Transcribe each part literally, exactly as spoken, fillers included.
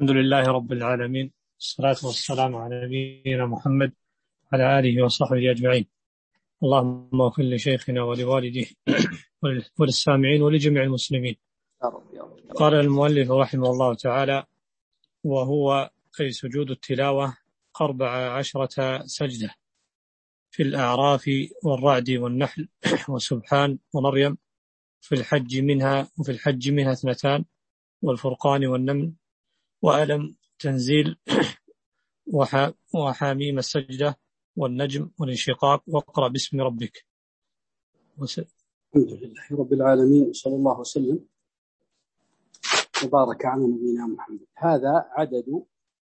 الحمد لله رب العالمين، الصلاة والسلام على نبينا محمد وعلى آله وصحبه أجمعين. اللهم اغفر لشيخنا ولوالديه وللسامعين ولجميع المسلمين. قال المؤلف رحمه الله تعالى: وهو أي سجود التلاوة أربع عشرة سجدة في الأعراف والرعد والنحل وسبحان ومريم، في الحج منها وفي الحج منها اثنتان، والفرقان والنمل وألم تنزيل وحاميم السجدة والنجم والانشقاق واقرأ باسم ربك. وس... الحمد لله رب العالمين، صلى الله وسلم وبارك على نبينا محمد. هذا عدد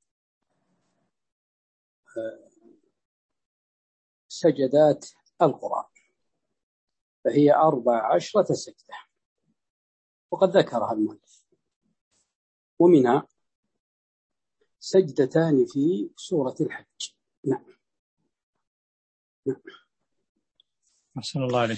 سجدات القرآن، فهي أربع عشرة سجدة، وقد ذكرها المؤلف، ومنها سجدتان في سورة الحج. نعم نعم أحسن الله عليك.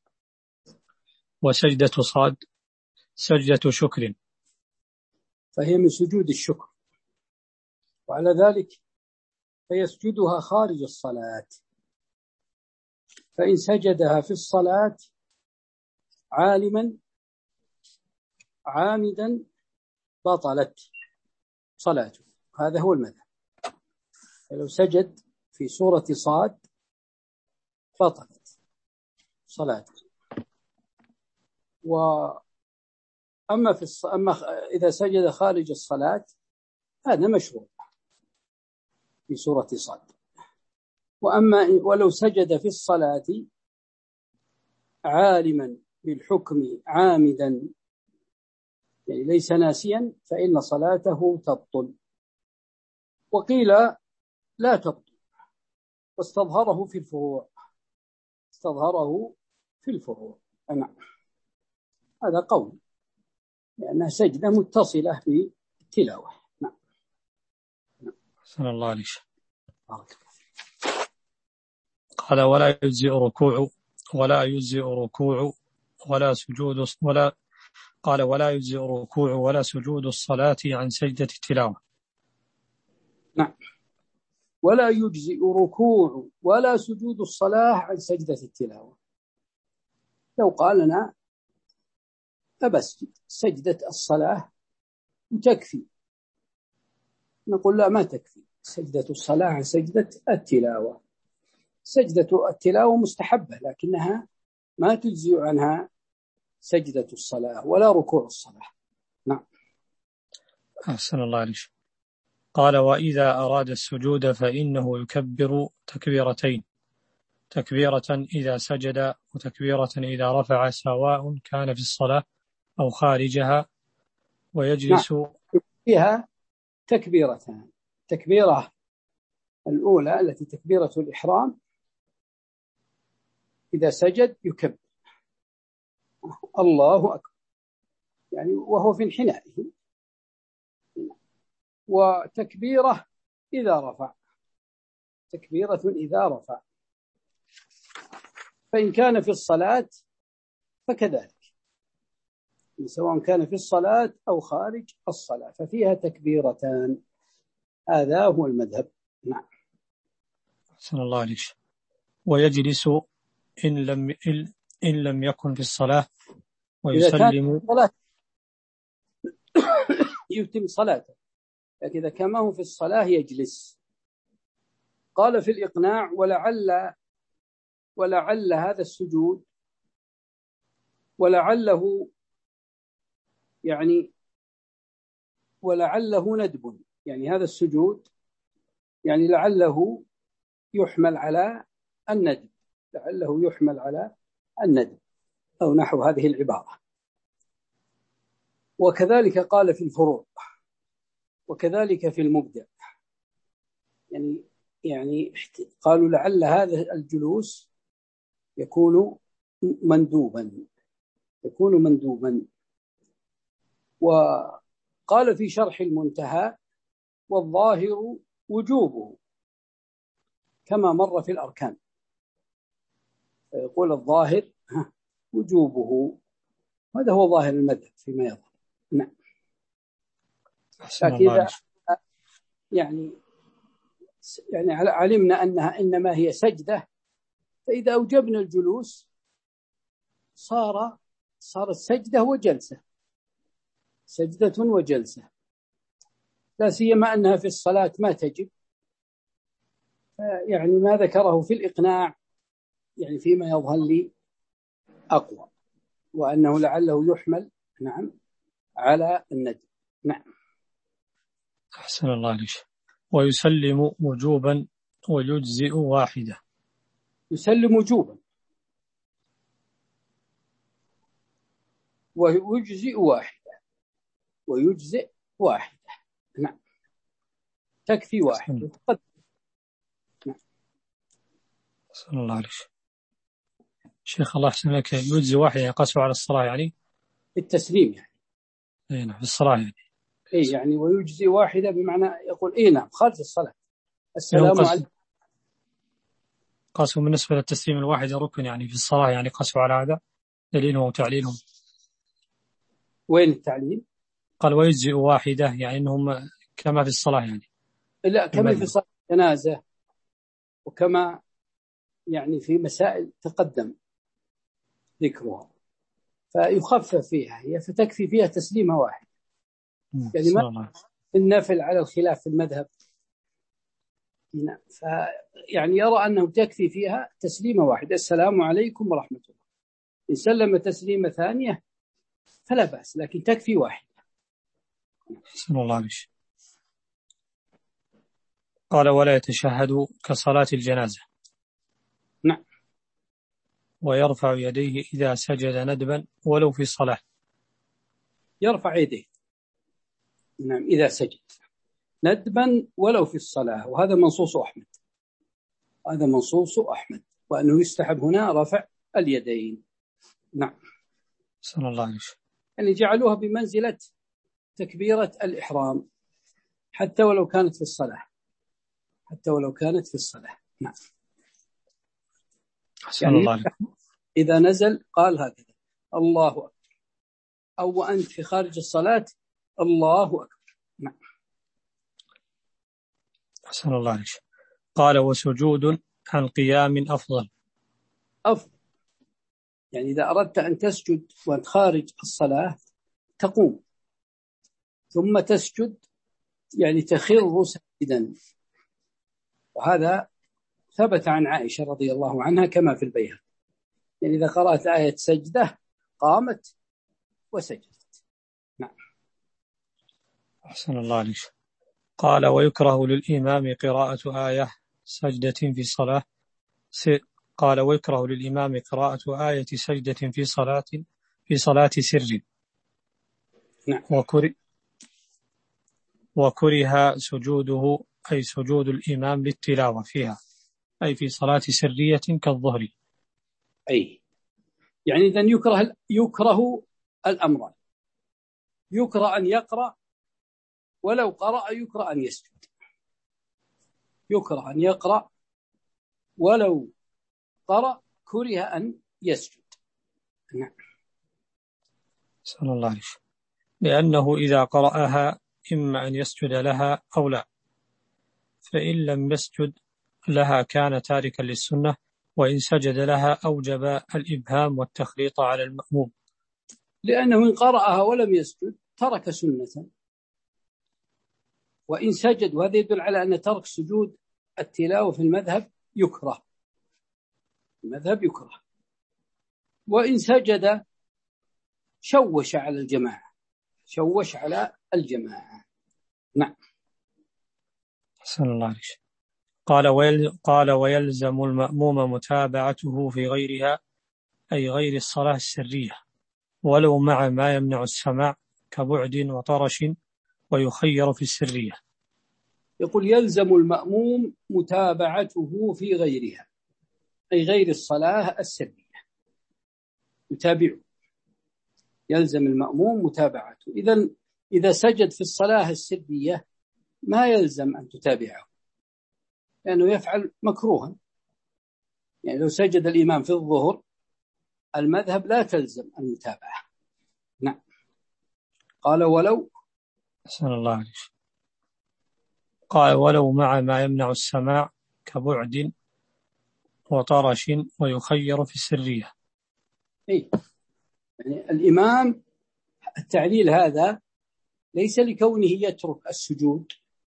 وسجدة صاد سجدة شكر، فهي من سجود الشكر، وعلى ذلك فيسجدها خارج الصلاة، فإن سجدها في الصلاة عالما عامدا بطلت صلاته، هذا هو المذهب. فلو سجد في سورة صاد بطلت صلاته. وأما في الص... أما إذا سجد خارج الصلاة هذا مشروع في سورة صاد. وأما ولو سجد في الصلاة عالما بالحكم عامدا، يعني ليس ناسيا، فإن صلاته تبطل. وقيل لا تبطل، واستظهره في الفروع استظهره في الفروع أنا. هذا قول، لأنها سجدة متصلة بالتلاوة. نعم. أحسن الله عليك. قال: ولا يجزئ ركوع ولا يجزئ ركوع ولا سجود ولا قال ولا يجزئ ركوع ولا سجود الصلاة عن سجدة التلاوة. نعم. ولا يجزئ ركوع ولا سجود الصلاة عن سجدة التلاوة. لو قال لنا أبسجد سجدة الصلاة وتكفي، نقول لا، ما تكفي سجدة الصلاة عن سجدة التلاوة. سجدة التلاوة مستحبة، لكنها ما تجزئ عنها سجدة الصلاة ولا ركوع الصلاة. نعم. أحسن الله عليك. قال: وإذا أراد السجود فإنه يكبر تكبيرتين، تكبيرة إذا سجد وتكبيرة إذا رفع، سواء كان في الصلاة أو خارجها، ويجلس. نعم. فيها تكبيرتان، تكبيرة الأولى التي تكبيرة الإحرام، إذا سجد يكبر الله أكبر، يعني وهو في انحنائه. وتكبيرة إذا رفع، تكبيرة إذا رفع. فإن كان في الصلاة فكذلك، سواء كان في الصلاة أو خارج الصلاة، ففيها تكبيرتان. هذا هو المذهب. نعم. أحسن الله عليك. ويجلس إن لم إن لم يكن في الصلاة، ويسلم. صلاة يتم صلاته، لكن إذا كان هو في الصلاة يجلس. قال في الإقناع: ولعل ولعل هذا السجود، ولعله يعني ولعله ندب، يعني هذا السجود يعني لعله يحمل على الندب، لعله يحمل على الندب أو نحو هذه العبارة. وكذلك قال في الفروع، وكذلك في المبدع، يعني يعني قالوا لعل هذا الجلوس يكون مندوبا يكون مندوبا. وقال في شرح المنتهى: والظاهر وجوبه كما مر في الأركان. يقول الظاهر وجوبه، هذا هو ظاهر المذهب فيما يظهر. نعم. لكن إذا يعني يعني علمنا أنها إنما هي سجدة، فإذا أوجبنا الجلوس صار صارت سجدة وجلسة، سجدة وجلسة، لا سيما أنها في الصلاة ما تجب. يعني ما ذكره في الإقناع يعني فيما يظهر لي أقوى، وأنه لعله يحمل نعم على الندب. نعم. أحسن الله عليك. ويسلم وجوبا ويجزئ واحدة. يسلم وجوبا ويجزئ واحدة، ويجزئ واحدة. نعم، تكفي واحدة. نعم. أحسن الله عليك شيخ، الله يحسن لك. يجزي واحدة يقاس على الصلاة يعني التسليم يعني. إيه نعم، في الصلاة يعني. إيه يعني ويجزي واحدة بمعنى يقول إيه نعم خارج الصلاة. السلام عليكم. قاسوا بالنسبة للتسليم الواحد ركن يعني في الصلاة، يعني قاسوا على هذا دليلهم وتعليلهم. وين التعليل؟ قال ويجزئ واحدة، يعني إنهم كما في الصلاة يعني. لا، كما في صلاة الجنازة وكما يعني في مسائل تقدم ذكرها، فيخفف فيها هي، فتكفي فيها تسليمة واحد. يعني ما النفل على الخلاف في المذهب، فيعني يرى أنه تكفي فيها تسليمة واحدة، السلام عليكم ورحمة الله. إن سلم تسليمة ثانية فلا بأس، لكن تكفي واحدة. بسم الله عليك. قال ولا يتشهد كصلاة الجنازة. نعم. ويرفع يديه إذا سجد ندبا ولو في الصلاة. يرفع يديه نعم إذا سجد ندبا ولو في الصلاة، وهذا منصوص أحمد، هذا منصوص أحمد، وأنه يستحب هنا رفع اليدين. نعم. بسم الله عليك. يعني جعلوها بمنزلة تكبيرة الإحرام حتى ولو كانت في الصلاة، حتى ولو كانت في الصلاة. نعم. يعني الله إذا نزل قال هكذا الله أكبر، أو وأنت في خارج الصلاة الله أكبر. نعم. أحسن الله عليك. قال وسجود عن قيام أفضل. أفضل يعني إذا أردت أن تسجد وأنت خارج الصلاة تقوم ثم تسجد، يعني تخر سجدا، وهذا ثبت عن عائشة رضي الله عنها كما في البيهقي، يعني إذا قرأت آية سجدة قامت وسجدت. نعم. أحسن الله عليك. قال ويكره للإمام قراءة آية سجدة في صلاة قال ويكره للإمام قراءة آية سجدة في صلاة في صلاة سر. نعم. وكره وكره سجوده أي سجود الإمام للتلاوة فيها، أي في صلاة سرية كالظهر. أي يعني إذا يكره يكره الأمران، يكره أن يقرأ، ولو قرأ يكره أن يسجد. يكره أن يقرأ ولو قرأ كره أن يسجد. نعم. صلى الله عليه وسلم. لأنه إذا قرأها إما أن يسجد لها أو لا، فإن لم يسجد لها كان تاركا للسنة، وإن سجد لها أوجب الإبهام والتخليط على المأموم، لأنه إن قرأها ولم يسجد ترك سنة، وإن سجد، وهذا يدل على أن ترك سجود التلاوة في المذهب يكره، المذهب يكره. وإن سجد شوش على الجماعة، شوش على الجماعة. نعم. حسن الله عليك. قال ويل قال ويلزم المأموم متابعته في غيرها، أي غير الصلاة السرية، ولو مع ما يمنع السماع كبعد وطرش، ويخير في السرية. يقول يلزم المأموم متابعته في غيرها، أي غير الصلاة السرية، يتابعه، يلزم المأموم متابعته. إذن إذا سجد في الصلاة السرية ما يلزم أن تتابعه، لأنه يفعل مكروها. يعني لو سجد الإمام في الظهر المذهب لا تلزم أن يتابعه. نعم. قال ولو أحسن الله عليك. قال ولو مع ما يمنع السماع كبعد وطرش ويخير في السرية. إيه؟ يعني الإمام التعليل هذا ليس لكونه يترك السجود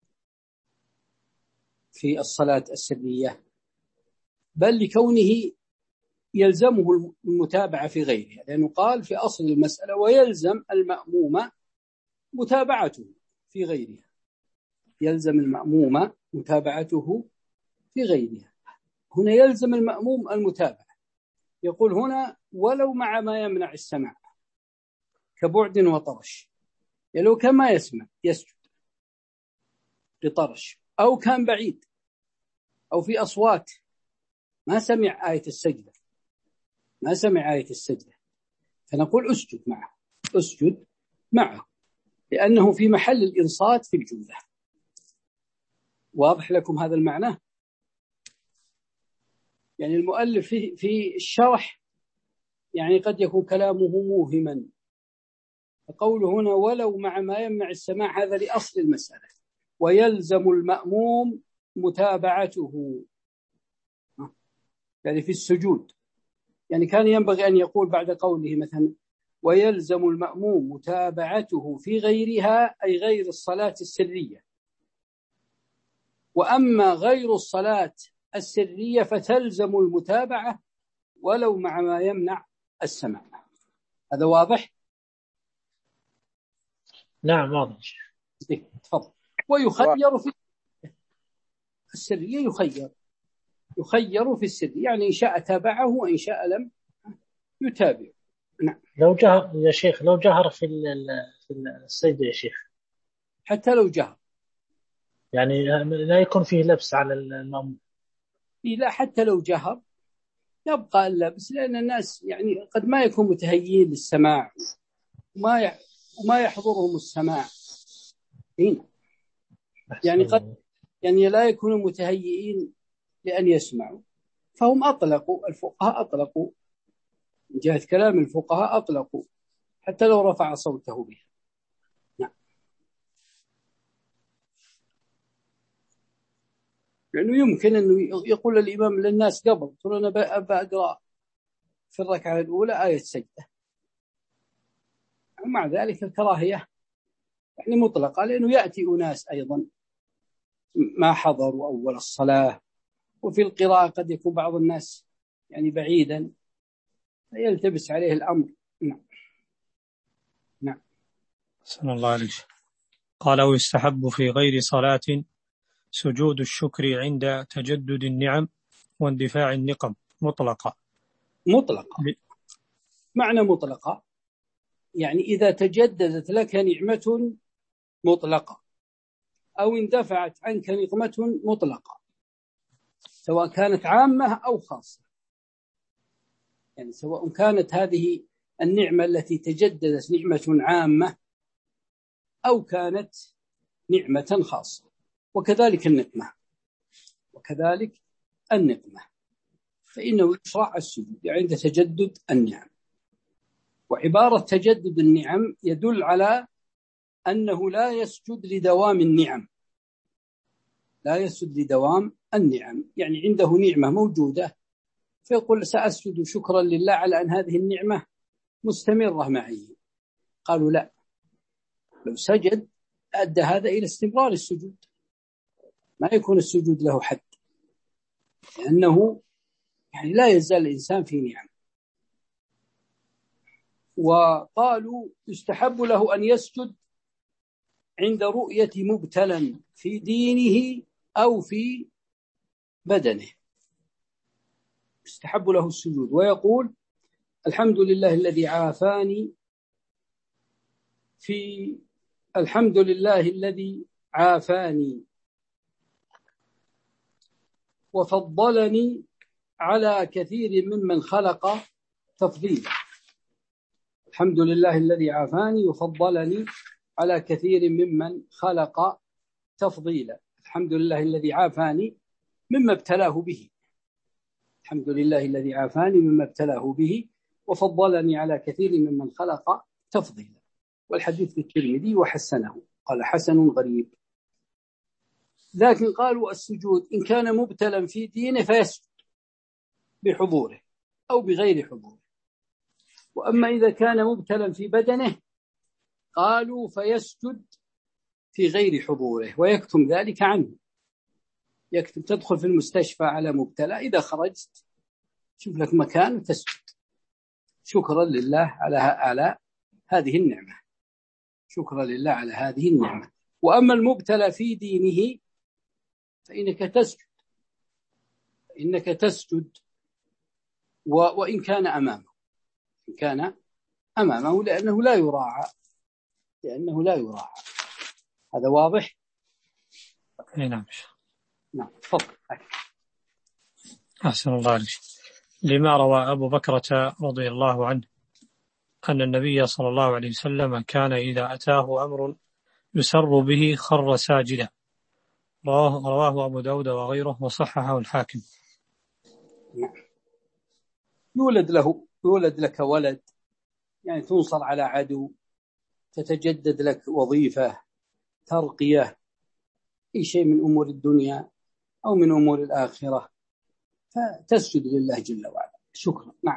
في الصلاة السرية، بل لكونه يلزمه المتابعة في غيرها، لأنه قال في أصل المسألة ويلزم المأموم متابعته في غيرها، يلزم المأموم متابعته في غيرها. هنا يلزم المأموم المتابعة، يقول هنا ولو مع ما يمنع السماع كبعد وطرش، يعني لو كان ما يسمع يسجد لطرش، أو كان بعيد أو في أصوات ما سمع آية السجدة ما سمع آية السجدة فنقول أسجد معه أسجد معه لأنه في محل الإنصات في الجملة. واضح لكم هذا المعنى؟ يعني المؤلف في, في الشرح يعني قد يكون كلامه موهما، فقوله هنا ولو مع ما يمنع السماع هذا لأصل المسألة، ويلزم المأموم متابعته يعني في السجود. يعني كان ينبغي أن يقول بعد قوله مثلا ويلزم المأموم متابعته في غيرها، أي غير الصلاة السرية، وأما غير الصلاة السرية فتلزم المتابعة ولو مع ما يمنع السماع. هذا واضح؟ نعم واضح. تفضل. ويخير في السرية، يخير يخير في السر، يعني إن شاء تابعه وإن شاء لم يتابع. نعم. لو جهر يا شيخ، لو جهر في في السجدة يا شيخ، حتى لو جهر يعني لا يكون فيه لبس على المأموم. لا، حتى لو جهر يبقى اللبس، لأن الناس يعني قد ما يكون متهيئين للسماع وما وما يحضرهم السماع هنا، يعني قد يعني لا يكونوا متهيئين لأن يسمعوا، فهم أطلقوا الفقهاء أطلقوا من جهة كلام الفقهاء أطلقوا حتى لو رفع صوته به. نعم. لأنه يمكن أنه يقول الإمام للناس قبل تقول أنا بأقرأ في الركعة الأولى آية سجدة، ومع ذلك الكراهية يعني مطلقة، لأنه يأتي أناس أيضا ما حضروا أول الصلاة، وفي القراءة قد يكون بعض الناس يعني بعيدا فيلتبس عليه الأمر. نعم. نعم. صلى الله عليه وسلم. قال ويستحب في غير صلاة سجود الشكر عند تجدد النعم واندفاع النقم مطلقة. مطلقة معنى مطلقة يعني إذا تجددت لك نعمة مطلقة أو اندفعت عنك نقمة مطلقة، سواء كانت عامة أو خاصة، يعني سواء كانت هذه النعمة التي تجددت نعمة عامة أو كانت نعمة خاصة، وكذلك النقمة وكذلك النقمة فإنه يشرع السجود عند تجدد النعم. وعبارة تجدد النعم يدل على أنه لا يسجد لدوام النعم، لا يسجد لدوام النعم، يعني عنده نعمة موجودة فيقول سأسجد شكرا لله على أن هذه النعمة مستمرة معي. قالوا لا، لو سجد أدى هذا إلى استمرار السجود، ما يكون السجود له حد، لأنه يعني لا يزال الإنسان في نعم. وقالوا يستحب له أن يسجد عند رؤية مبتلى في دينه أو في بدنه، يستحب له السجود ويقول الحمد لله الذي عافاني في الحمد لله الذي عافاني وفضلني على كثير ممن خلق تفضيلا. الحمد لله الذي عافاني وفضلني على كثير ممن خلق تفضيلا. الحمد لله الذي عافاني مما ابتلاه به، الحمد لله الذي عافاني مما ابتلاه به وفضلني على كثير ممن خلق تفضيلا. والحديث في الترمذي وحسنه، قال حسن غريب. لكن قالوا السجود إن كان مبتلا في دينه فيسجد بحضوره أو بغير حضوره، وأما إذا كان مبتلا في بدنه قالوا فيسجد في غير حضوره ويكتم ذلك عنه. يكتم، تدخل في المستشفى على مبتلى، إذا خرجت شوف لك مكان وتسجد شكرا لله على على هذه النعمة، شكرا لله على هذه النعمة. وأما المبتلى في دينه فإنك تسجد، إنك تسجد وإن كان أمامه، إن كان أمامه لأنه لا يراعى، لأنه لا يراعى. هذا واضح؟ نعم. نعم، تفضل. أحسن الله عليك. لما روى أبو بكرة رضي الله عنه أن النبي صلى الله عليه وسلم كان إذا أتاه أمر يسر به خر ساجدا، رواه, رواه أبو داود وغيره وصححه الحاكم. يولد له يولد لك ولد، يعني تنصر على عدو، تتجدد لك وظيفة، ترقية، أي شيء من أمور الدنيا أو من أمور الآخرة، فتسجد لله جل وعلا شكرا. نعم.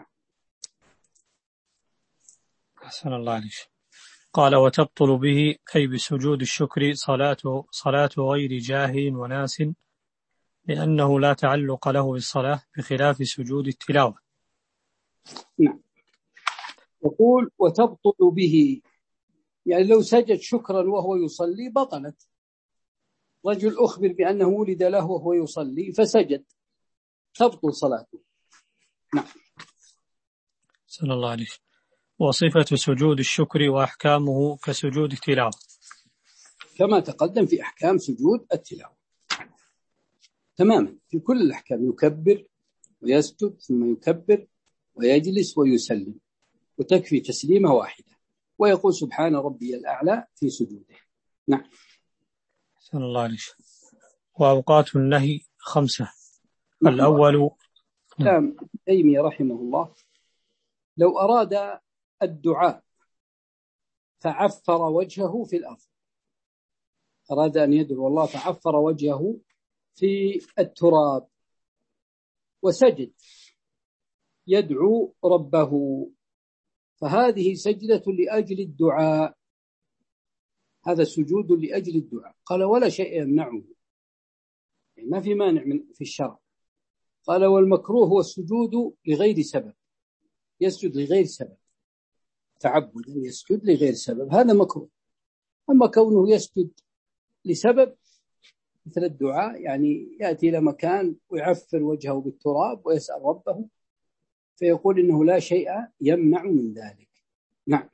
أحسن الله عليك. قال وتبطل به أي بسجود الشكر صلاة صلاة غير جاهل وناس، لأنه لا تعلق له بالصلاة بخلاف سجود التلاوة. نعم. يقول وتبطل به، يعني لو سجد شكرا وهو يصلي بطلت. رجل أخبر بأنه ولد له وهو يصلي فسجد، تبطل صلاته. نعم. صلى الله عليه. وصفة سجود الشكر وأحكامه كسجود التلاوة كما تقدم في أحكام سجود التلاوة تماما، في كل الأحكام، يكبر ويسجد ثم يكبر ويجلس ويسلم، وتكفي تسليمة واحدة، ويقول سبحان ربي الأعلى في سجوده. نعم. صلى الله عليه. وأوقات النهي خمسة. الأول كلام تيمية رحمه الله، لو أراد الدعاء فعفر وجهه في الأرض، أراد أن يدعو الله فعفر وجهه في التراب وسجد يدعو ربه، فهذه سجدة لأجل الدعاء، هذا سجود لأجل الدعاء. قال ولا شيء يمنعه، يعني ما في مانع من في الشرع. قال والمكروه هو السجود لغير سبب، يسجد لغير سبب تعبدا، يسجد لغير سبب، هذا مكروه. أما كونه يسجد لسبب مثل الدعاء، يعني يأتي إلى مكان ويعفر وجهه بالتراب ويسأل ربه، فيقول إنه لا شيء يمنع من ذلك. نعم.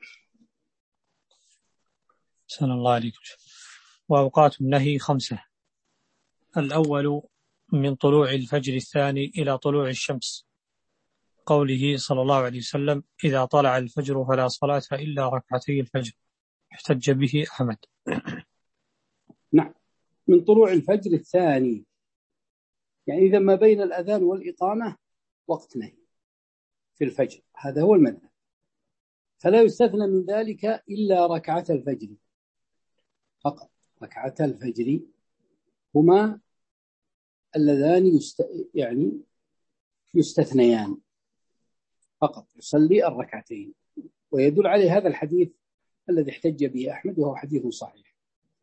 صلى الله عليه. وأوقات النهي خمسة. الأول من طلوع الفجر الثاني إلى طلوع الشمس، قوله صلى الله عليه وسلم إذا طلع الفجر فلا صلاة إلا ركعتي الفجر، احتج به أحمد. نعم. من طلوع الفجر الثاني، يعني إذا ما بين الأذان والإقامة وقت نهي في الفجر، هذا هو المذهب، فلا يستثنى من ذلك إلا ركعة الفجر فقط. ركعة الفجر هما اللذان يست... يعني يستثنيان فقط، يصلي الركعتين، ويدل عليه هذا الحديث الذي احتج به أحمد وهو حديث صحيح.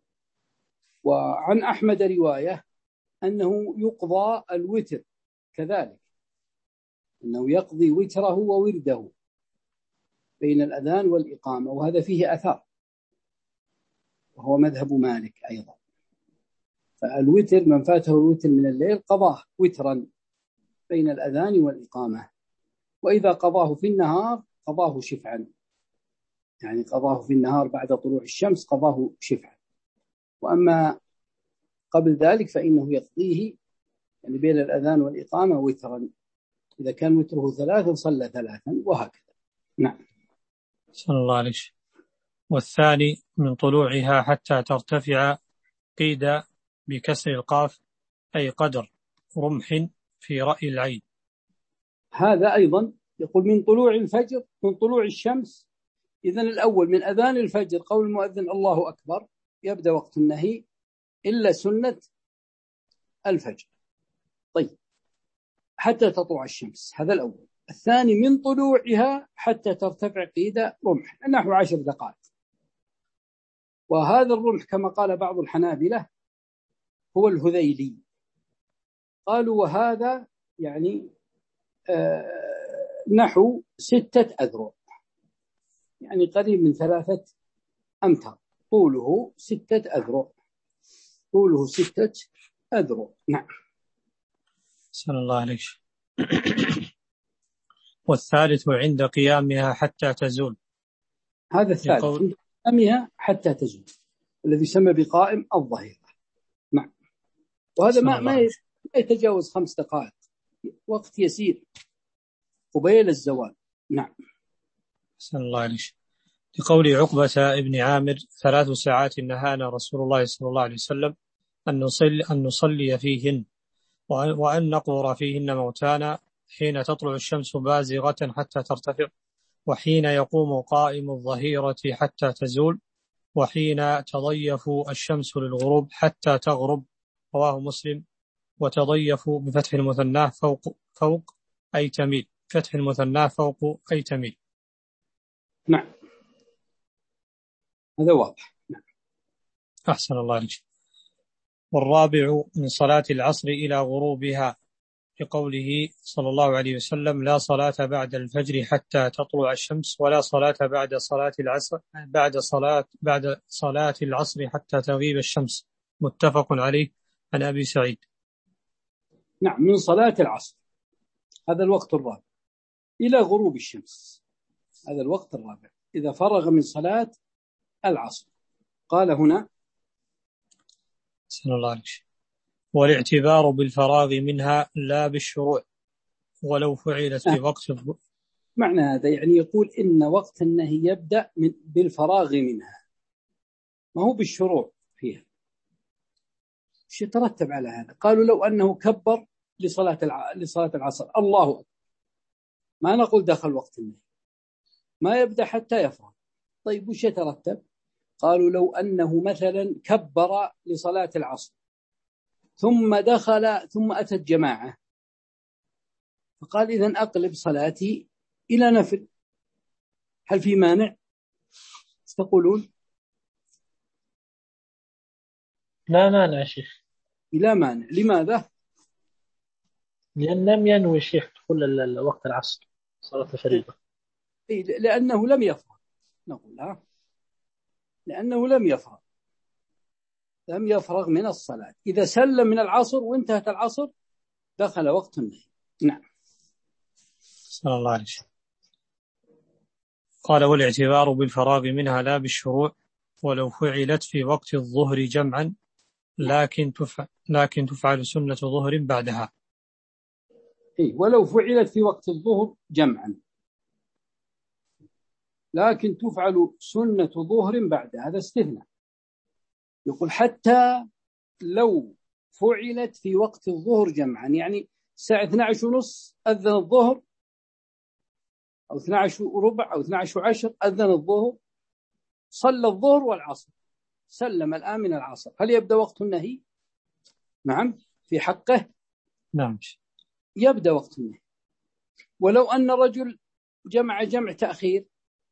وعن أحمد رواية أنه يقضى الوتر كذلك، أنه يقضي وتره وورده بين الأذان والإقامة، وهذا فيه أثر، وهو مذهب مالك أيضا. فالوتر من فاته الوتر من الليل قضاه وترا بين الأذان والإقامة، وإذا قضاه في النهار قضاه شفعا، يعني قضاه في النهار بعد طلوع الشمس قضاه شفعا. وأما قبل ذلك فإنه يقضيه يعني بين الأذان والإقامة وترا، إذا كان وتره ثلاثا صلى ثلاثا وهكذا. نعم. صلى الله عليه. والثاني من طلوعها حتى ترتفع، قيد بكسر القاف أي قدر رمح في رأي العين. هذا أيضا يقول من طلوع الفجر، من طلوع الشمس. إذن الأول من أذان الفجر قول المؤذن الله أكبر، يبدأ وقت النهي إلا سنة الفجر. طيب حتى تطلع الشمس، هذا الأول. الثاني من طلوعها حتى ترتفع قيد رمح، نحو عشر دقائق. وهذا الرمح كما قال بعض الحنابلة هو الهذيلي، قالوا وهذا يعني آه نحو ستة أذرع، يعني قريب من ثلاثة أمتار، طوله ستة أذرع، طوله ستة أذرع. نعم. صلى الله عليه. والثالث عند قيامها حتى تزول، هذا الثالث عند قيامها حتى تزول، الذي يسمى بقائم الظهيرة. نعم. وهذا ما ما يتجاوز خمس دقائق، وقت يسير قبيل الزوال. نعم. صلى الله عليه. لقول عقبة ابن عامر: ثلاث ساعات نهانا رسول الله صلى الله عليه وسلم أن نصلي, أن نصلي فيهن وأن نقبر فيهن موتانا، حين تطلع الشمس بازغة حتى ترتفع، وحين يقوم قائم الظهيرة حتى تزول، وحين تضيف الشمس للغروب حتى تغرب. رواه مسلم. وتضيف بفتح المثنى فوق فوق أي تميل، فتح المثنى فوق أي تميل. نعم، هذا واضح. نعم. أحسن الله عليك. والرابع من صلاة العصر إلى غروبها، لقوله صلى الله عليه وسلم: لا صلاة بعد الفجر حتى تطلع الشمس، ولا صلاة بعد صلاة العصر بعد صلاة بعد صلاة العصر حتى تغيب الشمس. متفق عليه. عن أبي سعيد. نعم، من صلاة العصر، هذا الوقت الرابع، إلى غروب الشمس، هذا الوقت الرابع، إذا فرغ من صلاة العصر. قال هنا صلى الله عليه وسلم: والاعتبار بالفراغ منها لا بالشروع، ولو فعلت في وقت الظهر. معنى هذا يعني يقول إن وقت النهي يبدأ من بالفراغ منها، ما هو بالشروع فيها. شو يترتب على هذا؟ قالوا لو أنه كبر لصلاة الع... لصلاة العصر الله أكبر، ما نقول دخل وقت النهي، ما يبدأ حتى يفرغ. طيب وش يترتب؟ قالوا لو أنه مثلا كبر لصلاة العصر ثم دخل ثم أتت جماعة، فقال إذن أقلب صلاتي إلى نفل، هل في مانع؟ تقولون لا مانع يا شيخ. لا مانع. لماذا؟ لأن لم ينوي الشيخ دخول وقت العصر صلاة الفريضة. لأنه لم يفرغ، نقول ها، لأنه لم يفرغ لم يفرغ من الصلاة. إذا سلم من العصر وانتهت العصر دخل وقت النهي. نعم. صلى الله عليه وسلم. قال: والاعتبار بالفراغ منها لا بالشروع، ولو فعلت في وقت الظهر جمعا، لكن تفعل, لكن تفعل سنة ظهر بعدها. إيه، ولو فعلت في وقت الظهر جمعا، لكن تفعل سنة ظهر بعدها، هذا استثناء. يقول حتى لو فعلت في وقت الظهر جمعا، يعني الساعة اثنتي عشرة ونص أذن الظهر، أو اثنتي عشرة وربع أو اثنتي عشرة وعشر أذن الظهر، صلى الظهر والعصر، سلم الآن من العصر، هل يبدأ وقت النهي؟ نعم، في حقه نعم يبدأ وقت النهي. ولو أن رجل جمع جمع تأخير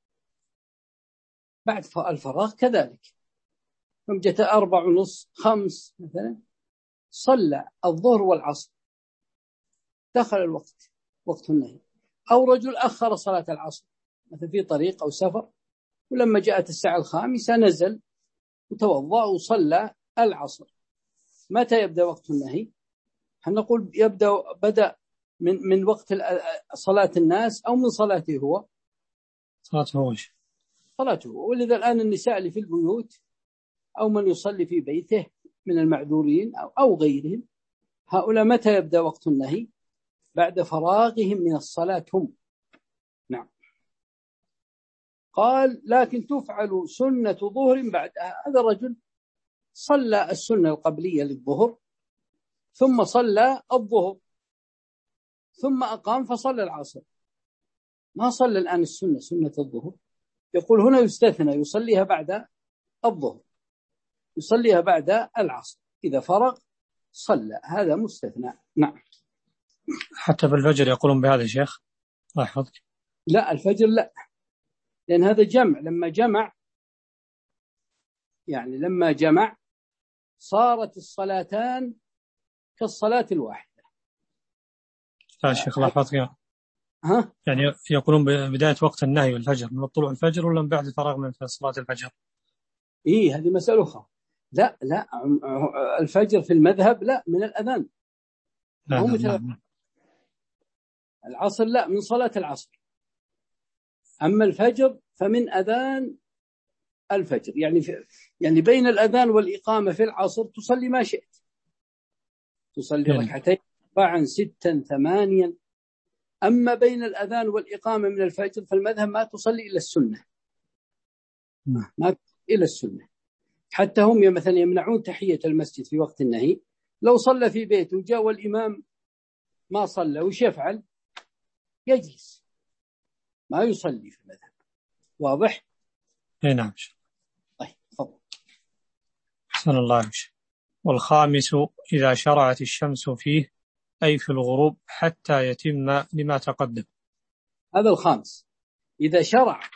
بعد الفراغ كذلك، يوم جت أربع ونص خمس مثلا، صلى الظهر والعصر، دخل الوقت، وقت النهي. أو رجل أخر صلاة العصر مثلا في طريق أو سفر، ولما جاءت الساعة الخامسة نزل وتوضأ وصلى العصر، متى يبدأ وقت النهي؟ هنقول يبدأ بدأ من من وقت صلاة الناس أو من صلاته هو؟ صلاته هو. صلاته. ولذا الآن النساء اللي في البيوت أو من يصلي في بيته من المعذورين أو, أو غيرهم، هؤلاء متى يبدأ وقت النهي؟ بعد فراغهم من الصلاة هم. نعم. قال لكن تفعل سنة ظهر بعدها. هذا الرجل صلى السنة القبلية للظهر، ثم صلى الظهر، ثم أقام فصلى العصر، ما صلى الآن السنة سنة الظهر. يقول هنا يستثنى، يصليها بعد الظهر، يصليها بعد العصر، إذا فرغ صلى، هذا مستثنى. نعم. حتى بالفجر يقولون بهذا يا شيخ؟ الله يحفظك. لا، الفجر لا، لأن هذا جمع. لما جمع يعني لما جمع صارت الصلاتان كالصلاة الواحدة. لا شيخ الله يحفظك. ها؟ يعني يقولون بداية وقت النهي والفجر من طلوع الفجر ولا من بعد فراغ من صلاة الفجر؟ إيه، هذه مسألة أخرى. لا لا، الفجر في المذهب لا، من الأذان. لا لا لا. العصر لا، من صلاة العصر. أما الفجر فمن أذان الفجر، يعني في يعني بين الأذان والإقامة في العصر تصلي ما شئت، تصلي ركعتين أربعا ستا ثمانيا. أما بين الأذان والإقامة من الفجر فالمذهب ما تصلي إلا السنة، ما إلا السنة. حتى هم مثلا يمنعون تحية المسجد في وقت النهي. لو صلى في بيته وجاء والإمام ما صلى وش يفعل؟ يجلس، ما يصلي في المذهب. واضح؟ اي نعم. طيب تفضل. أحسن الله عليك. والخامس إذا شرعت الشمس فيه أي في الغروب حتى يتم لما تقدم. هذا الخامس، إذا شرعت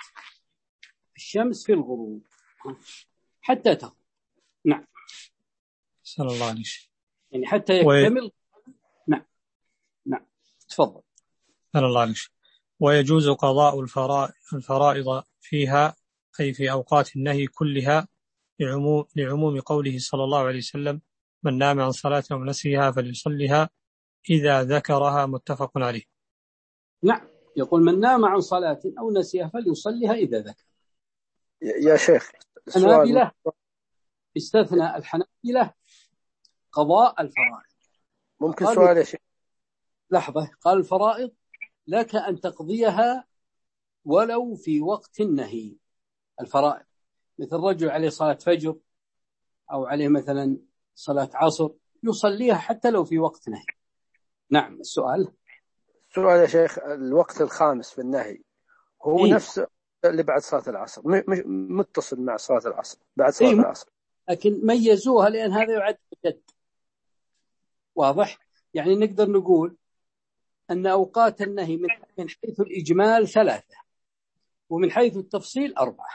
الشمس في الغروب حتى تغرب. نعم. أحسن الله عليك. يعني حتى يكتمل. و... نعم نعم تفضل. أحسن الله عليك. ويجوز قضاء الفرائض فيها أي في أوقات النهي كلها لعموم, لعموم قوله صلى الله عليه وسلم من نام عن صلاة أو نسيها فليصليها إذا ذكرها، متفق عليه. نعم، يقول من نام عن صلاة أو نسيها فليصليها إذا ذكر. يا شيخ الحنابلة استثنى الحنابلة قضاء الفرائض. ممكن سؤال يا شيخ؟ لحظة. قال الفرائض لك أن تقضيها ولو في وقت النهي. الفرائض مثل الرجل عليه صلاة فجر أو عليه مثلا صلاة عصر يصليها حتى لو في وقت نهي. نعم. السؤال سؤال يا شيخ، الوقت الخامس في النهي هو إيه؟ نفس اللي بعد صلاة العصر، متصل مع صلاة العصر بعد صلاة إيه؟ العصر، لكن ميزوها لأن هذا يعد جد. واضح؟ يعني نقدر نقول أن أوقات النهي من حيث الإجمال ثلاثة ومن حيث التفصيل أربعة.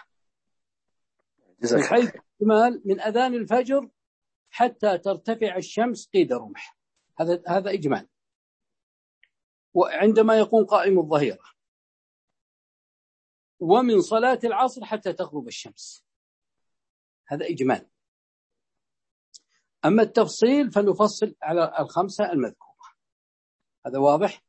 من حيث الإجمال من أذان الفجر حتى ترتفع الشمس قيد رمح، هذا هذا إجمال. وعندما يقوم قائم الظهيرة، ومن صلاة العصر حتى تغرب الشمس، هذا إجمال. أما التفصيل فنفصل على الخمسة المذكورة. هذا واضح؟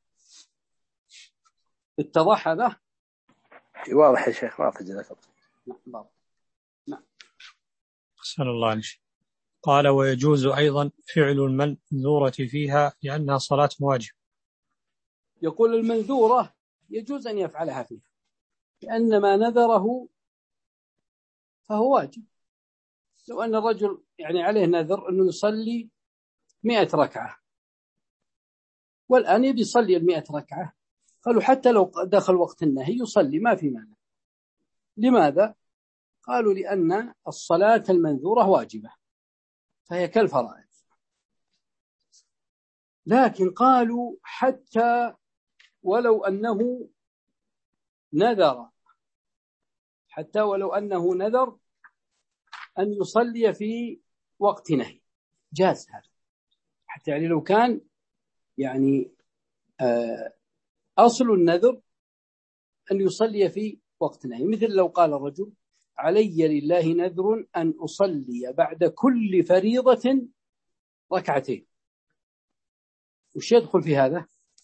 اتضح هذا؟ واضح يا شيخ، واضح جزاك الله. نعم. نعم. أحسن الله عليك. قال ويجوز أيضا فعل المنذورة فيها لأنها صلاة واجب. يقول المنذورة يجوز أن يفعلها فيها لأن ما نذره فهو واجب. لو أن الرجل يعني عليه نذر أنه يصلي مئة ركعة والآن يبي يصلي المئة ركعة، قالوا حتى لو دخل وقت النهي يصلي ما في مانع. لماذا؟ قالوا لأن الصلاة المنذورة واجبة فهي كالفرائض. لكن قالوا حتى ولو أنه نذر حتى ولو أنه نذر أن يصلي في وقت نهي جاز هذا، حتى يعني لو كان يعني أصل النذر أن يصلي في وقت نهي. مثل لو قال الرجل علي لله نذر أن أصلي بعد كل فريضة ركعتين، وش يدخل في هذا؟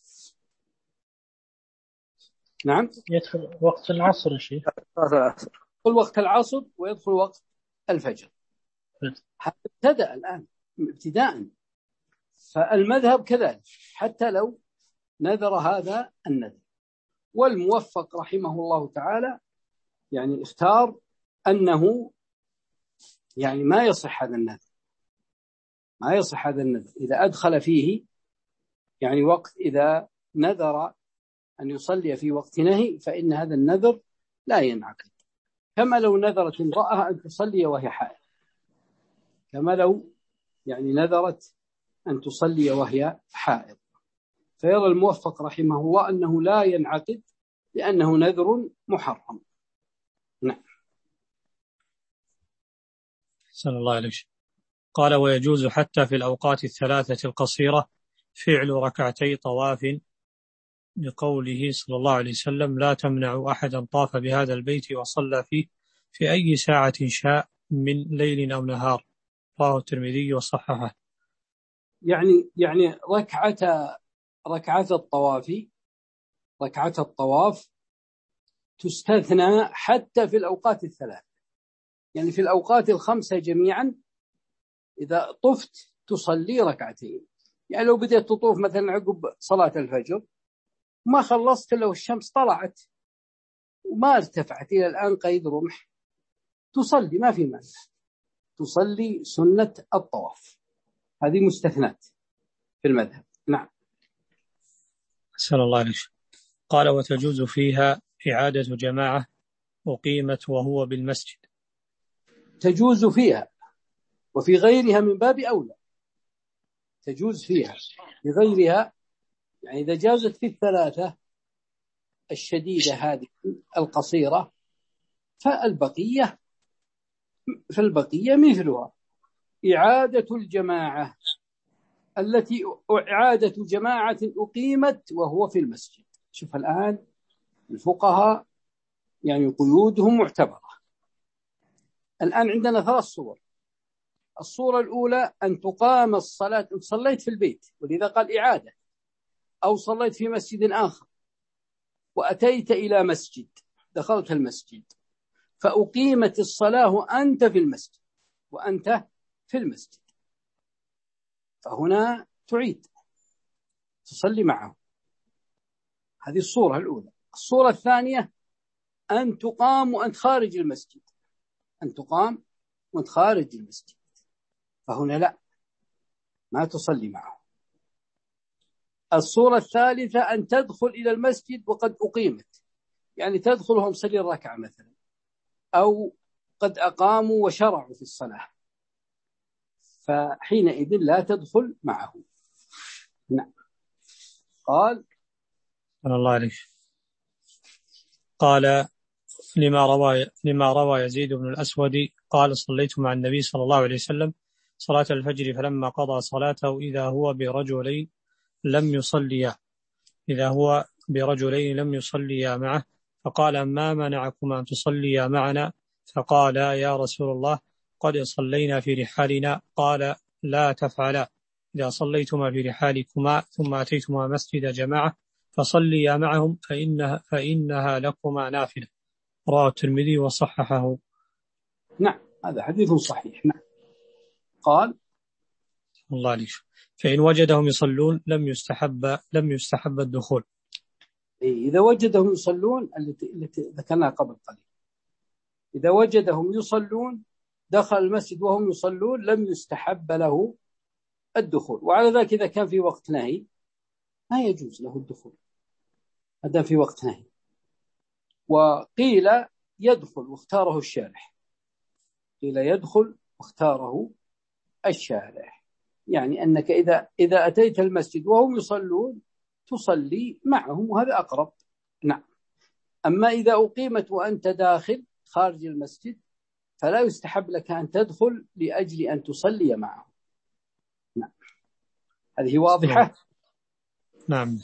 نعم يدخل وقت العصر يا شيخ. يدخل وقت العصر ويدخل وقت الفجر. هذا ابتدأ الآن ابتداء. فالمذهب كذلك حتى لو نذر هذا النذر. والموفق رحمه الله تعالى يعني اختار أنه يعني ما يصح هذا النذر، ما يصح هذا النذر إذا أدخل فيه يعني وقت، إذا نذر أن يصلي في وقت نهي فإن هذا النذر لا ينعقد. كما لو نذرت امرأة أن تصلي وهي حائض، كما لو يعني نذرت أن تصلي وهي حائض. فيرى الموفق رحمه الله أنه لا ينعقد لأنه نذر محرم. نعم. صلى الله عليه وسلم. قال ويجوز حتى في الأوقات الثلاثة القصيرة فعل ركعتي طواف بقوله صلى الله عليه وسلم لا تمنع أحدا طاف بهذا البيت وصلى فيه في أي ساعة شاء من ليل أو نهار. رواه الترمذي وصححه. يعني يعني ركعة ركعة الطواف ركعة الطواف تستثنى حتى في الأوقات الثلاث، يعني في الأوقات الخمسة جميعا إذا طفت تصلي ركعتين. يعني لو بدأت تطوف مثلا عقب صلاة الفجر ما خلصت لو الشمس طلعت وما ارتفعت إلى الآن قيد رمح، تصلي ما في مانع، تصلي سنة الطواف، هذه مستثنات في المذهب. نعم. أسأل الله عليه. قال وتجوز فيها إعادة جماعة أقيمت وهو بالمسجد. تجوز فيها وفي غيرها من باب أولى. تجوز فيها في غيرها، يعني إذا جازت في الثلاثة الشديدة هذه القصيرة فالبقية فالبقية مثلها إعادة الجماعة التي إعادة جماعة أقيمت وهو في المسجد. شوف الآن الفقهاء يعني قيودهم معتبرة. الآن عندنا ثلاث صور. الصورة الأولى أن تقام الصلاة، أنت صليت في البيت ولذا قال إعادة، أو صليت في مسجد آخر وأتيت إلى مسجد، دخلت المسجد فأقيمت الصلاة وأنت في المسجد وأنت في المسجد، فهنا تعيد تصلي معه. هذه الصورة الأولى. الصورة الثانية أن تقام وأنت خارج المسجد، أن تقام وأنت خارج المسجد، فهنا لا، ما تصلي معه. الصورة الثالثة أن تدخل إلى المسجد وقد أقيمت، يعني تدخل وهم صلي الركعة مثلا، أو قد أقاموا وشرعوا في الصلاة، فحينئذ لا تدخل معه. نعم. قال الله عليه. قال لما روى لما روى يزيد بن الأسود قال صليت مع النبي صلى الله عليه وسلم صلاة الفجر فلما قضى صلاته إذا هو برجلين لم يصليا إذا هو برجلين لم يصليا معه فقال ما منعكما أن تصليا معنا؟ فقال يا رسول الله قد صلينا في رحالنا. قال لا تفعلا، إذا صليتما في رحالكما ثم أتيتما مسجد جماعة فصليا معهم فإنها, فإنها لكما نافلة. رواه الترمذي وصححه. نعم هذا حديث صحيح. نعم. قال الله عليه. فإن وجدهم يصلون لم يستحب لم يستحب الدخول. إذا وجدهم يصلون التي التي ذكرناها قبل قليل، إذا وجدهم يصلون دخل المسجد وهم يصلون لم يستحب له الدخول. وعلى ذلك إذا كان في وقت نهي ما يجوز له الدخول، هذا في وقت نهي. وقيل يدخل واختاره الشارح، قيل يدخل واختاره الشارح، يعني أنك إذا إذا أتيت المسجد وهم يصلون تصلي معهم، وهذا أقرب. نعم. أما إذا أقيمت وأنت داخل خارج المسجد فلا يستحب لك أن تدخل لأجل أن تصلي معهم. نعم. هذه واضحة. نعم.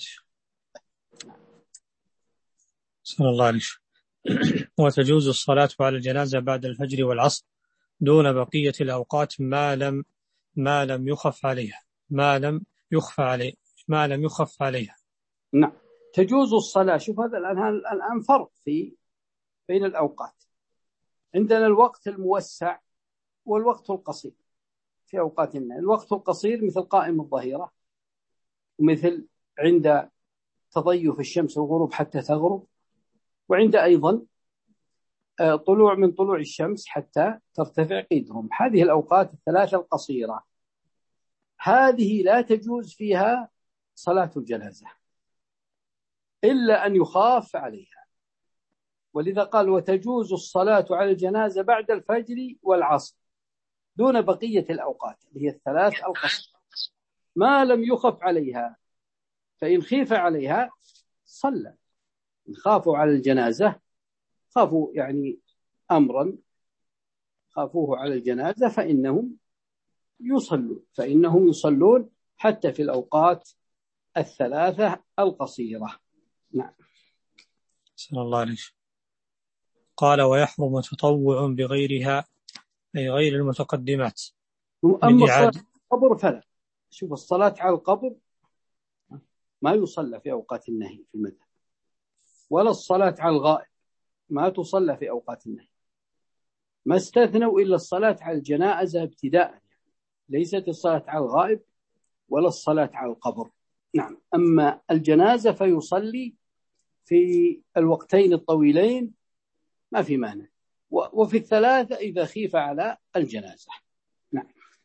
صلى الله عليه وسلم. وتجوز الصلاة على الجنازة بعد الفجر والعصر دون بقية الأوقات ما لم ما لم يخف عليها ما لم يخف عليه ما لم يخف عليها. نعم تجوز الصلاة. شوف هذا الآن الآن فرق في بين الأوقات. عندنا الوقت الموسع والوقت القصير. في أوقاتنا الوقت القصير مثل قائم الظهيرة، ومثل عند تضيف الشمس والغروب حتى تغرب، وعند أيضا طلوع من طلوع الشمس حتى ترتفع قيدهم. هذه الأوقات الثلاثة القصيرة هذه لا تجوز فيها صلاة الجنازة إلا أن يخاف عليها، ولذا قال وتجوز الصلاة على الجنازة بعد الفجر والعصر دون بقية الأوقات اللي هي الثلاث القصيرة. ما لم يخف عليها، فإن خيف عليها صلى. إن خافوا على الجنازة، خافوا يعني أمرا خافوه على الجنازة، فإنهم يصلون فإنهم يصلون حتى في الأوقات الثلاثة القصيرة. نعم. صلى الله عليه. قال ويحرم تطوع بغيرها أي غير المتقدمات. أما الصلاة على القبر فلا. شوف، الصلاة على القبر ما يصلى في أوقات النهي في المذهب، ولا الصلاة على الغائب ما تصلى في أوقات النهي. ما استثنوا إلا الصلاة على الجنازة ابتداء، ليست الصلاة على الغائب ولا الصلاة على القبر. نعم. أما الجنازة فيصلي في الوقتين الطويلين ما في مانع، وفي الثلاثة إذا خيف على الجنازة. نعم.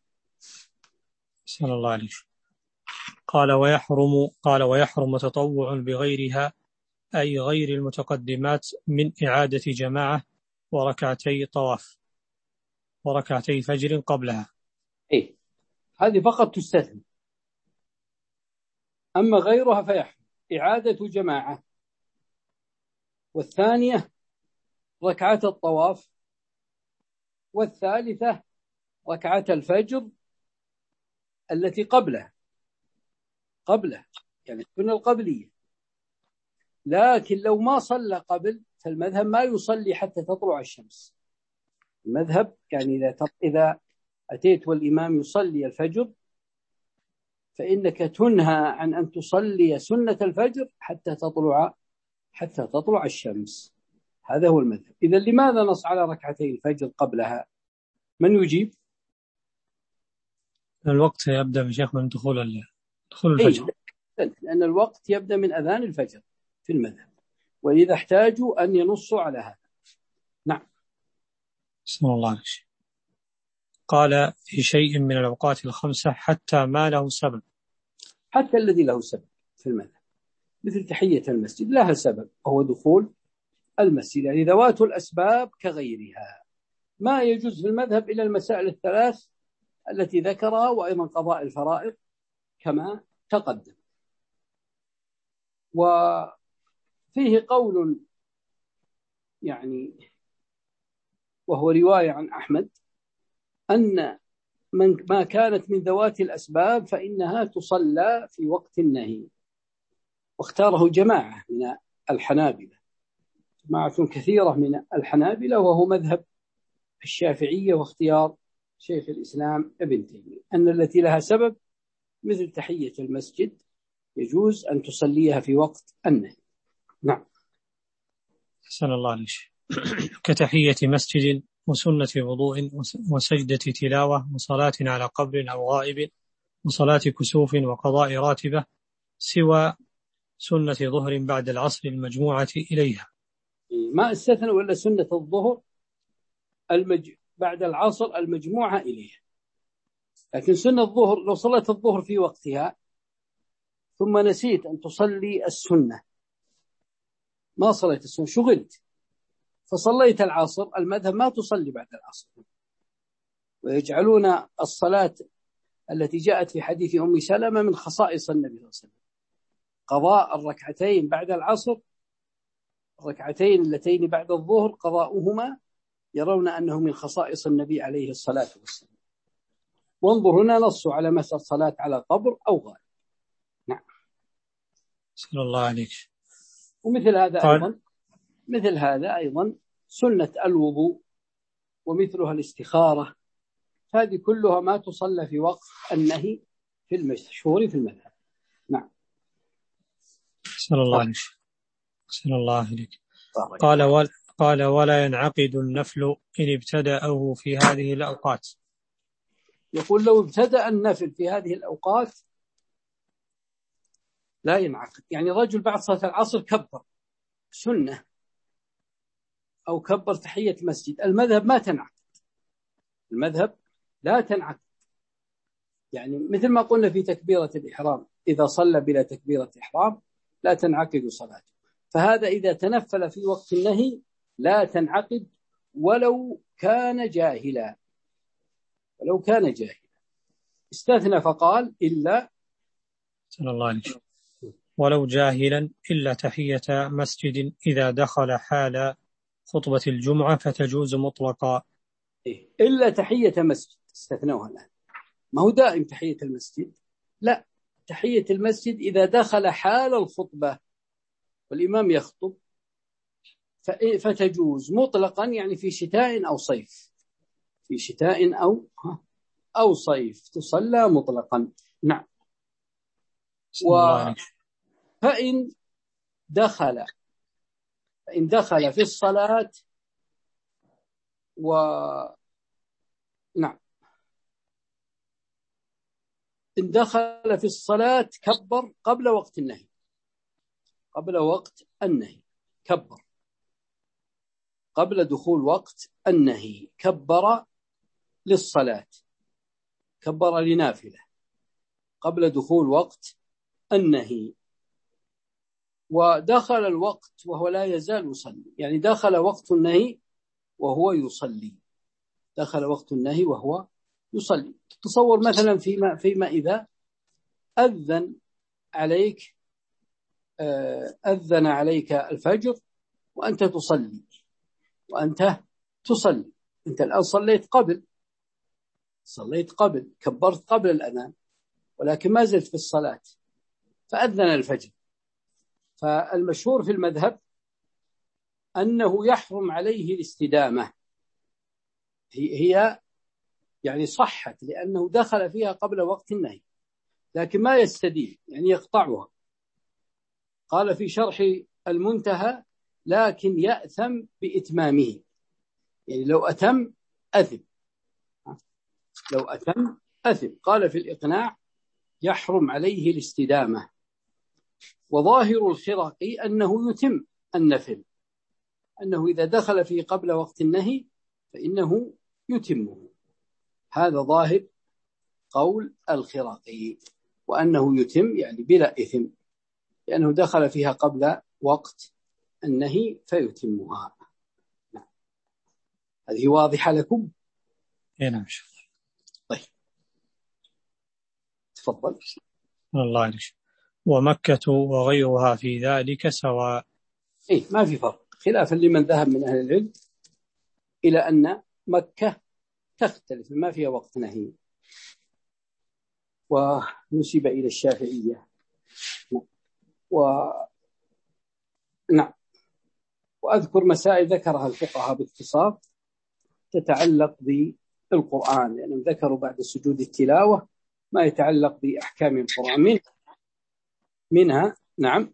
صلى الله عليه. قال ويحرم قال ويحرم تطوع بغيرها أي غير المتقدمات من إعادة جماعة وركعتي طواف وركعتي فجر قبلها. إيه، هذه فقط تستثنى. أما غيرها فيحرم إعادة جماعة، والثانية ركعة الطواف، والثالثة ركعة الفجر التي قبلها قبلها يعني السنة القبلية. لكن لو ما صلى قبل فالمذهب ما يصلي حتى تطلع الشمس. المذهب يعني إذا إذا أتيت والإمام يصلي الفجر فإنك تنهى عن أن تصلي سنة الفجر حتى تطلع حتى تطلع الشمس. هذا هو المذهب. إذا لماذا نص على ركعتي الفجر قبلها؟ من يجيب؟ الوقت يبدأ من شيخ من دخول دخول الفجر. لأن الوقت يبدأ من أذان الفجر في المذهب، وإذا احتاجوا أن ينصوا على هذا. نعم. بسم الله عليه. قال في شيء من الأوقات الخمسة حتى ما له سبب. حتى الذي له سبب في المذهب، مثل تحية المسجد لها سبب وهو دخول المسجد، يعني ذوات الأسباب كغيرها. ما يجوز في المذهب إلى المسائل الثلاث التي ذكرها، وأيضا قضاء الفرائض كما تقدم. وفيه قول يعني وهو رواية عن أحمد أن من ما كانت من ذوات الأسباب فإنها تصلى في وقت النهي، واختاره جماعة من الحنابلة، جماعة كثيرة من الحنابلة، وهو مذهب الشافعية واختيار شيخ الإسلام ابن تيمية، أن التي لها سبب مثل تحية المسجد يجوز أن تصليها في وقت النهي. نعم. أحسن الله عليك. كتحية مسجد وسنة وضوء وسجدة تلاوة وصلاة على قبر أو غائب وصلاة كسوف وقضاء راتبة سوى سنة ظهر بعد العصر المجموعة إليها. ما استثنوا إلا سنة الظهر المج... بعد العصر المجموعة إليها. لكن سنة الظهر لو صلت الظهر في وقتها ثم نسيت أن تصلي السنة، ما صليت السنة، شغلت فصليت العصر، المذهب ما تصلي بعد العصر، ويجعلون الصلاة التي جاءت في حديث أم سلمة من خصائص النبي صلى الله عليه وسلم، قضاء الركعتين بعد العصر، الركعتين اللتين بعد الظهر قضاؤهما يرون أنه من خصائص النبي عليه الصلاة والسلام. وانظر هنا نص على مسألة صلاة على قبر أو غائب. نعم. صلى الله عليك. ومثل هذا قال. أيضا مثل هذا أيضا سنة الوضوء ومثلها الاستخارة، هذه كلها ما تصلى في وقت النهي في المشهور في المذهب. نعم. صلى الله عليك. صلى الله عليك. قال ولا قال ولا ينعقد النفل إن ابتدأه في هذه الأوقات. يقول لو ابتدأ النفل في هذه الأوقات لا ينعقد. يعني رجل بعد صلاة العصر كبر سنة أو كبر تحية مسجد، المذهب ما تنعقد، المذهب لا تنعقد. يعني مثل ما قلنا في تكبيرة الإحرام، إذا صلى بلا تكبيرة إحرام لا تنعقد صلاته، فهذا إذا تنفل في وقت النهي لا تنعقد ولو كان جاهلا، ولو كان جاهلا. استثنى فقال إلا صلى الله عليه وسلم. ولو جاهلا إلا تحية مسجد إذا دخل حال خطبة الجمعة فتجوز مطلقا. إيه؟ إلا تحية مسجد استثنوها الآن، ما هو دائم تحية المسجد، لا، تحية المسجد إذا دخل حال الخطبة والإمام يخطب فتجوز مطلقا، يعني في شتاء أو صيف، في شتاء أو أو صيف تصلى مطلقا. نعم. فإن دخل فإن دخل في الصلاة و نعم إن دخل في الصلاة كبر قبل وقت النهي، قبل وقت النهي كبر، قبل دخول وقت النهي كبر للصلاة، كبر لنافلة قبل دخول وقت النهي، ودخل الوقت وهو لا يزال يصلي، يعني دخل وقت النهي وهو يصلي، دخل وقت النهي وهو يصلي. تصور مثلا فيما, فيما إذا أذن عليك أذن عليك الفجر وأنت تصلي، وأنت تصلي أنت الآن صليت قبل صليت قبل كبرت قبل الأذان، ولكن ما زلت في الصلاة فأذن الفجر. فالمشهور في المذهب أنه يحرم عليه الاستدامة، هي يعني صحت لأنه دخل فيها قبل وقت النهي، لكن ما يستديم يعني يقطعها. قال في شرح المنتهى لكن يأثم بإتمامه، يعني لو أتم أثم، لو أتم أثم. قال في الإقناع يحرم عليه الاستدامة. وظاهر الخرقي أنه يتم النفل، أنه إذا دخل فيه قبل وقت النهي فإنه يتمه، هذا ظاهر قول الخرقي، وأنه يتم يعني بلا إثم، لأنه دخل فيها قبل وقت النهي فيتمها. نعم. هذه واضحة لكم؟ نعم. طيب تفضل. الله عليك. ومكة وغيرها في ذلك سواء. إيه ما في فرق، خلافا لمن ذهب من أهل العلم إلى أن مكة تختلف ما فيها وقت نهي، ونسب إلى الشافعية. و نعم. وأذكر مسائل ذكرها الفقهاء باختصار تتعلق بالقرآن، لأنهم ذكروا بعد سجود التلاوة ما يتعلق بأحكام القرآن، منها, منها نعم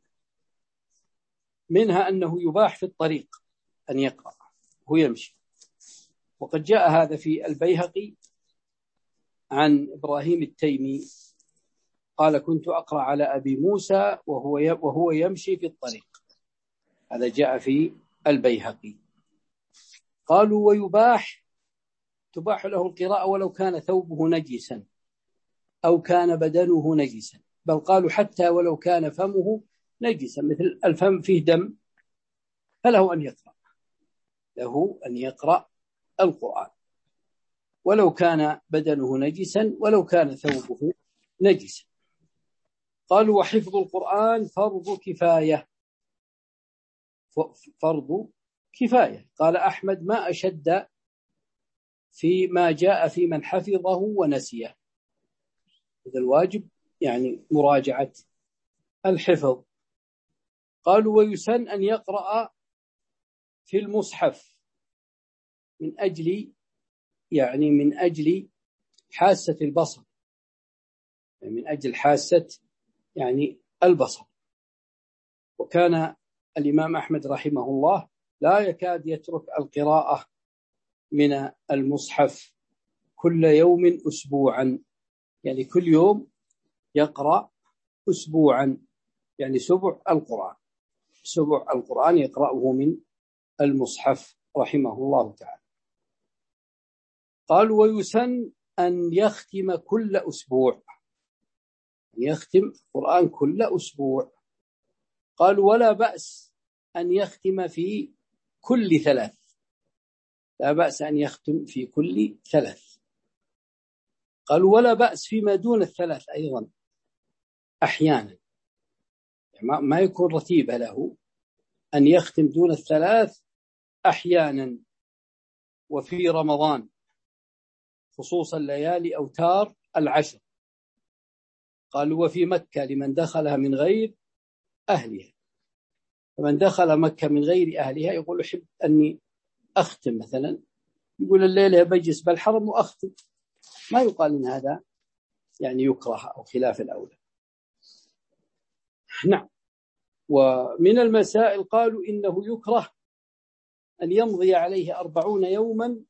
منها أنه يباح في الطريق أن يقرأ هو يمشي، وقد جاء هذا في البيهقي عن إبراهيم التيمي قال كنت أقرأ على أبي موسى وهو وهو يمشي في الطريق، هذا جاء في البيهقي. قالوا ويباح تباح له القراءة ولو كان ثوبه نجسا أو كان بدنه نجسا، بل قالوا حتى ولو كان فمه نجسا، مثل الفم فيه دم فله أن يقرأ له أن يقرأ القرآن ولو كان بدنه نجسا ولو كان ثوبه نجسا. قالوا وحفظ القرآن فرض كفاية، فرض كفاية. قال أحمد ما أشد فيما جاء في من حفظه ونسيه، هذا الواجب يعني مراجعة الحفظ. قالوا ويسن أن يقرأ في المصحف من أجل يعني من أجل حاسة البصر، يعني من أجل حاسة يعني البصر. وكان الإمام أحمد رحمه الله لا يكاد يترك القراءة من المصحف كل يوم أسبوعا، يعني كل يوم يقرأ أسبوعا، يعني سبع القرآن، سبع القرآن يقرأه من المصحف رحمه الله تعالى. قال ويسن أن يختم كل أسبوع، يختم القرآن كل أسبوع. قال ولا بأس أن يختم في كل ثلاث، لا بأس أن يختم في كل ثلاث. قال ولا بأس فيما دون الثلاث أيضا، أحيانا، يعني ما يكون رتيبة له أن يختم دون الثلاث أحيانا. وفي رمضان خصوصا ليالي أوتار العشر، قالوا وفي مكة لمن دخلها من غير أهلها. فمن دخل مكة من غير أهلها يقول أحب أني أختم مثلا، يقول الليلة بجلس بالحرم وأختم، ما يقال إن هذا يعني يكره أو خلاف الأولى. نعم. ومن المسائل قالوا إنه يكره أن يمضي عليه أربعون يوما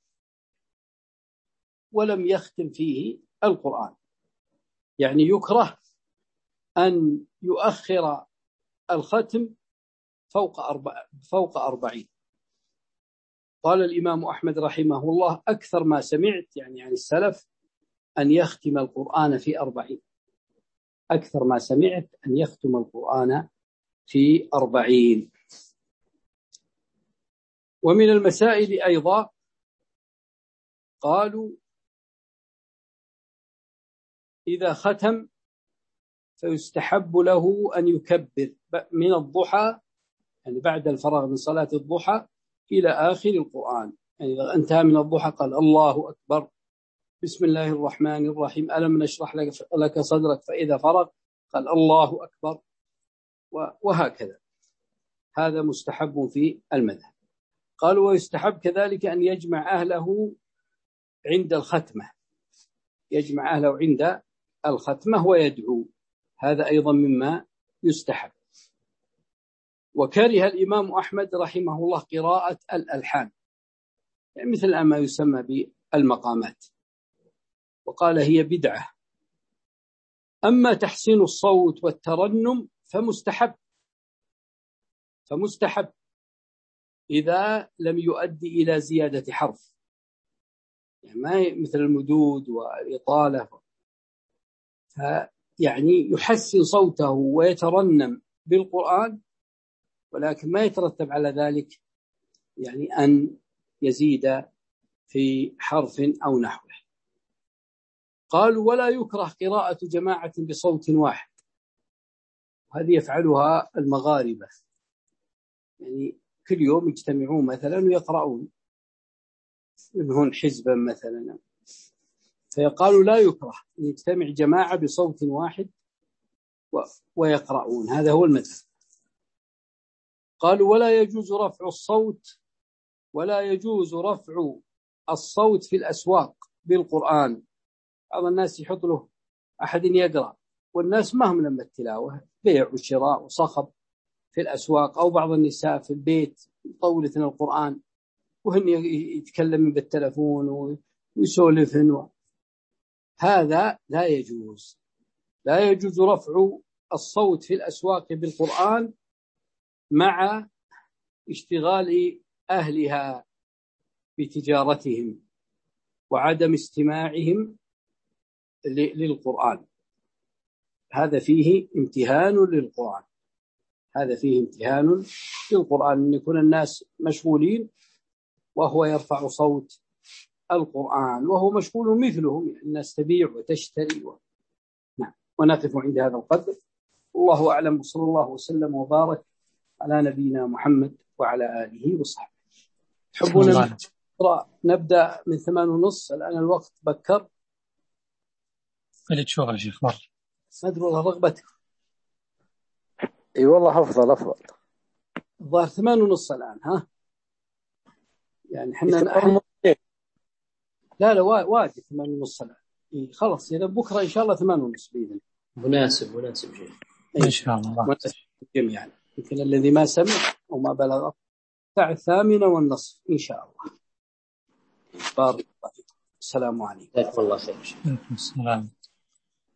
ولم يختم فيه القرآن، يعني يكره أن يؤخر الختم فوق أربع فوق أربعين. قال الإمام أحمد رحمه الله أكثر ما سمعت يعني عن السلف أن يختم القرآن في أربعين، أكثر ما سمعت أن يختم القرآن في أربعين. ومن المسائل أيضا قالوا إذا ختم فيستحب له أن يكبر من الضحى، يعني بعد الفراغ من صلاة الضحى إلى آخر القرآن. يعني إذا انتهى من الضحى قال الله أكبر، بسم الله الرحمن الرحيم، ألم نشرح لك صدرك، فإذا فرغ قال الله أكبر، وهكذا. هذا مستحب في المذهب. قالوا ويستحب كذلك أن يجمع أهله عند الختمة، يجمع أهله عند الختمة ويدعو، هذا أيضا مما يستحب. وكره الإمام أحمد رحمه الله قراءة الألحان، يعني مثل ما يسمى بالمقامات، وقال هي بدعة. أما تحسين الصوت والترنم فمستحب، فمستحب إذا لم يؤدي إلى زيادة حرف، يعني ما مثل المدود والإطالة، يعني يحسن صوته ويترنم بالقرآن، ولكن ما يترتب على ذلك يعني أن يزيد في حرف أو نحوه. قالوا ولا يكره قراءة جماعة بصوت واحد، وهذه يفعلها المغاربة، يعني كل يوم يجتمعون مثلا ويقرؤون منهن حزبا مثلا، فيقالوا لا يكره أن يجتمع جماعة بصوت واحد ويقرؤون، هذا هو المذهب. قالوا ولا يجوز رفع الصوت ولا يجوز رفع الصوت في الأسواق بالقرآن. بعض الناس يحط له أحد يقرأ والناس ما هم لما التلاوة، بيع وشراء وصخب في الأسواق، أو بعض النساء في البيت يطولثن القرآن وهن يتكلمن بالتلفون ويسولفن، هذا لا يجوز. لا يجوز رفع الصوت في الأسواق بالقرآن مع اشتغال أهلها بتجارتهم وعدم استماعهم للقرآن، هذا فيه امتهان للقرآن، هذا فيه امتهان للقرآن، أن يكون الناس مشغولين وهو يرفع صوت القرآن وهو مشغول مثلهم، يعني الناس تبيع وتشتري و... نعم. ونقف عند هذا القدر، والله أعلم، وصلى الله وسلم وبارك على نبينا محمد وعلى آله وصحبه. تحبون نبدأ من ثمان ونص؟ الآن الوقت بكر، اللي تشوفها شيخ مر ما أدري والله رغبتكم. اي والله افضل افضل الظاهر ثمان ونص الآن، ها يعني حنا نحن... لا لا واجب ثمان ونص الآن. إيه خلاص، إذا بكرة إن شاء الله ثمان ونص بإذن. مناسب مناسب شيء إن شاء الله. جميعا يمكن الذي ما سمع أو ما بلغ الساعة الثامنة والنصف إن شاء الله. بارك الله فيكم. السلام عليكم. جزاكم الله خير. السلام.